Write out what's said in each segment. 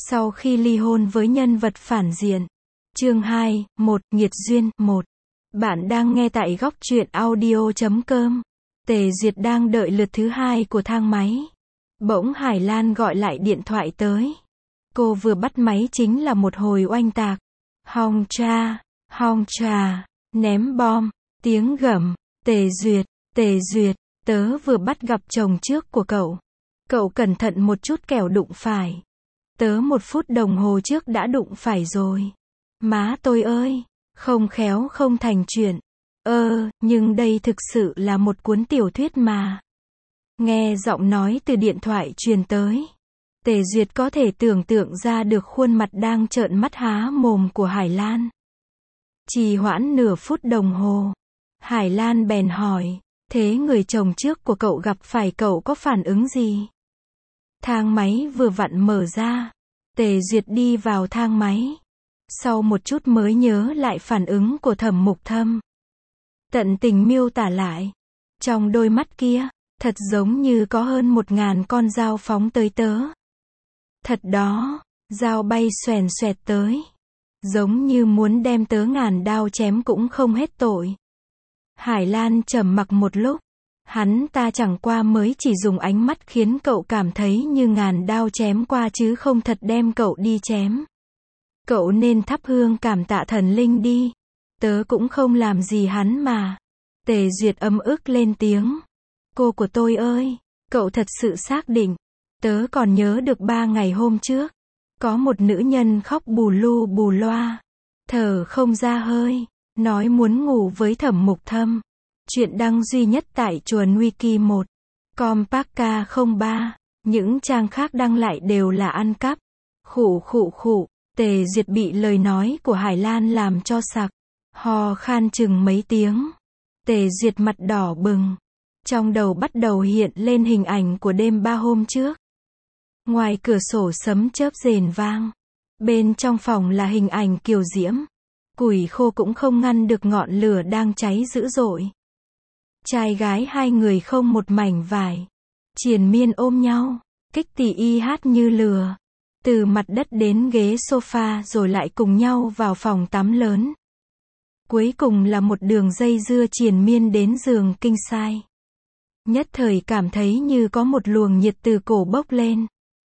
Sau khi ly hôn với nhân vật phản diện. Chương 2, 1, Nghiệt duyên, 1. Bạn đang nghe tại góc truyện audio.com. Tề Duyệt đang đợi lượt thứ hai của thang máy. Bỗng Hải Lan gọi lại điện thoại tới. Cô vừa bắt máy chính là một hồi oanh tạc. Hong trà, ném bom, tiếng gầm. Tề Duyệt, tớ vừa bắt gặp chồng trước của cậu. Cậu cẩn thận một chút kẻo đụng phải. Tớ 1 phút đồng hồ trước đã đụng phải rồi. Má tôi ơi, không khéo không thành chuyện. Nhưng đây thực sự là một cuốn tiểu thuyết mà. Nghe giọng nói từ điện thoại truyền tới. Tề Duyệt có thể tưởng tượng ra được khuôn mặt đang trợn mắt há mồm của Hải Lan. Trì hoãn nửa phút đồng hồ. Hải Lan bèn hỏi, thế người chồng trước của cậu gặp phải cậu có phản ứng gì? Thang máy vừa vặn mở ra. Tề Duyệt đi vào thang máy. Sau một chút mới nhớ lại phản ứng của Thẩm Mục Thâm. Tận tình miêu tả lại. Trong đôi mắt kia, thật giống như có hơn 1000 con dao phóng tới tớ. Thật đó, dao bay xoèn xoẹt tới. Giống như muốn đem tớ ngàn đao chém cũng không hết tội. Hải Lan trầm mặc một lúc. Hắn ta chẳng qua mới chỉ dùng ánh mắt khiến cậu cảm thấy như ngàn đao chém qua chứ không thật đem cậu đi chém. Cậu nên thắp hương cảm tạ thần linh đi. Tớ cũng không làm gì hắn mà. Tề Duyệt ấm ức lên tiếng. Cô của tôi ơi, cậu thật sự xác định. Tớ còn nhớ được 3 ngày hôm trước. Có một nữ nhân khóc bù lu bù loa. Thở không ra hơi. Nói muốn ngủ với Thẩm Mục Thâm. Chuyện đăng duy nhất tại chuồn Wiki 1. Compactca 03. Những trang khác đăng lại đều là ăn cắp. Khụ. Tề Duyệt bị lời nói của Hải Lan làm cho sặc. Ho khan chừng mấy tiếng. Tề Duyệt mặt đỏ bừng. Trong đầu bắt đầu hiện lên hình ảnh của đêm 3 hôm trước. Ngoài cửa sổ sấm chớp rền vang. Bên trong phòng là hình ảnh kiều diễm. Củi khô cũng không ngăn được ngọn lửa đang cháy dữ dội. Trai gái hai người không một mảnh vải. Triền miên ôm nhau. Kích tỉ y hát như lừa. Từ mặt đất đến ghế sofa rồi lại cùng nhau vào phòng tắm lớn. Cuối cùng là một đường dây dưa triền miên đến giường king size. Nhất thời cảm thấy như có một luồng nhiệt từ cổ bốc lên.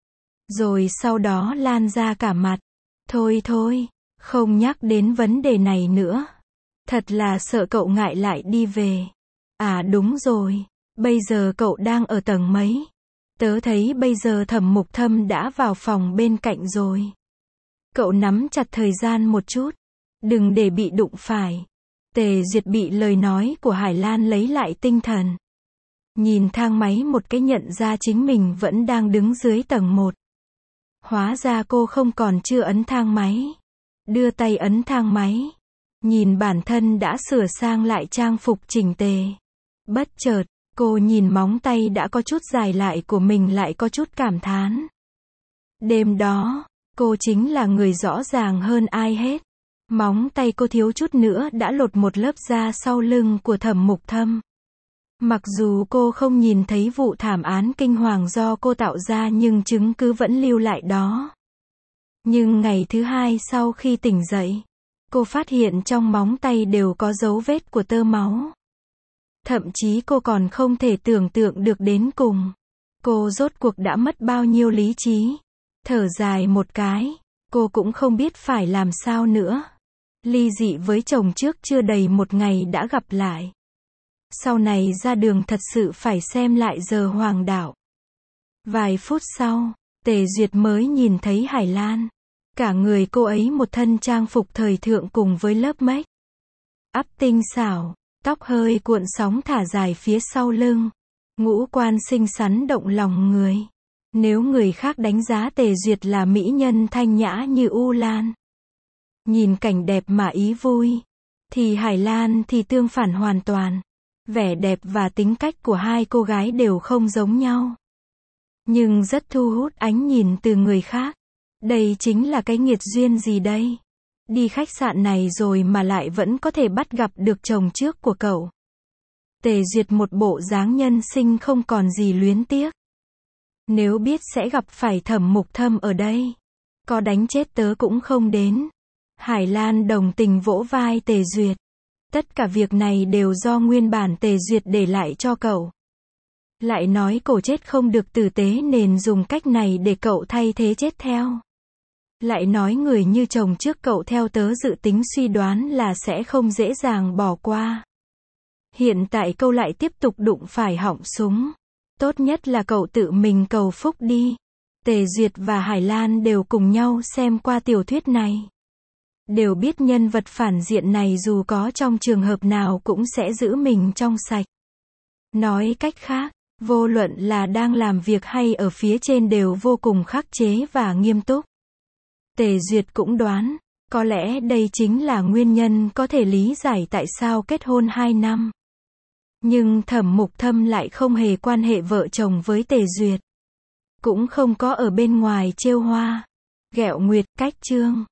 Rồi sau đó lan ra cả mặt. Thôi, không nhắc đến vấn đề này nữa. Thật là sợ cậu ngại lại đi về. À đúng rồi, bây giờ cậu đang ở tầng mấy? Tớ thấy bây giờ Thẩm Mục Thâm đã vào phòng bên cạnh rồi. Cậu nắm chặt thời gian một chút. Đừng để bị đụng phải. Tề Duyệt bị lời nói của Hải Lan lấy lại tinh thần. Nhìn thang máy một cái nhận ra chính mình vẫn đang đứng dưới tầng 1. Hóa ra cô không còn chưa ấn thang máy. Đưa tay ấn thang máy. Nhìn bản thân đã sửa sang lại trang phục chỉnh tề. Bất chợt, cô nhìn móng tay đã có chút dài lại của mình lại có chút cảm thán. Đêm đó, cô chính là người rõ ràng hơn ai hết. Móng tay cô thiếu chút nữa đã lột một lớp da sau lưng của Thẩm Mục Thâm. Mặc dù cô không nhìn thấy vụ thảm án kinh hoàng do cô tạo ra nhưng chứng cứ vẫn lưu lại đó. Nhưng ngày thứ hai sau khi tỉnh dậy, cô phát hiện trong móng tay đều có dấu vết của tơ máu. Thậm chí cô còn không thể tưởng tượng được đến cùng. Cô rốt cuộc đã mất bao nhiêu lý trí. Thở dài một cái, cô cũng không biết phải làm sao nữa. Ly dị với chồng trước chưa đầy 1 ngày đã gặp lại. Sau này ra đường thật sự phải xem lại giờ hoàng đạo. Vài phút sau, Tề Duyệt mới nhìn thấy Hải Lan. Cả người cô ấy một thân trang phục thời thượng cùng với lớp make up tinh xảo, tóc hơi cuộn sóng thả dài phía sau lưng. Ngũ quan xinh xắn động lòng người. Nếu người khác đánh giá Tề Duyệt là mỹ nhân thanh nhã như U Lan, nhìn cảnh đẹp mà ý vui, thì Hải Lan thì tương phản hoàn toàn. Vẻ đẹp và tính cách của hai cô gái đều không giống nhau. Nhưng rất thu hút ánh nhìn từ người khác. Đây chính là cái nghiệt duyên gì đây? Đi khách sạn này rồi mà lại vẫn có thể bắt gặp được chồng trước của cậu. Tề Duyệt một bộ dáng nhân sinh không còn gì luyến tiếc. Nếu biết sẽ gặp phải Thẩm Mục Thâm ở đây, có đánh chết tớ cũng không đến. Hải Lan đồng tình vỗ vai Tề Duyệt. Tất cả việc này đều do nguyên bản Tề Duyệt để lại cho cậu. Lại nói cổ chết không được tử tế nên dùng cách này để cậu thay thế chết theo. Lại nói người như chồng trước cậu theo tớ dự tính suy đoán là sẽ không dễ dàng bỏ qua. Hiện tại cậu lại tiếp tục đụng phải họng súng. Tốt nhất là cậu tự mình cầu phúc đi. Tề Duyệt và Hải Lan đều cùng nhau xem qua tiểu thuyết này. Đều biết nhân vật phản diện này dù có trong trường hợp nào cũng sẽ giữ mình trong sạch. Nói cách khác, vô luận là đang làm việc hay ở phía trên đều vô cùng khắc chế và nghiêm túc. Tề Duyệt cũng đoán, có lẽ đây chính là nguyên nhân có thể lý giải tại sao kết hôn 2 năm. Nhưng Thẩm Mục Thâm lại không hề quan hệ vợ chồng với Tề Duyệt. Cũng không có ở bên ngoài trêu hoa, ghẹo nguyệt, cách chương.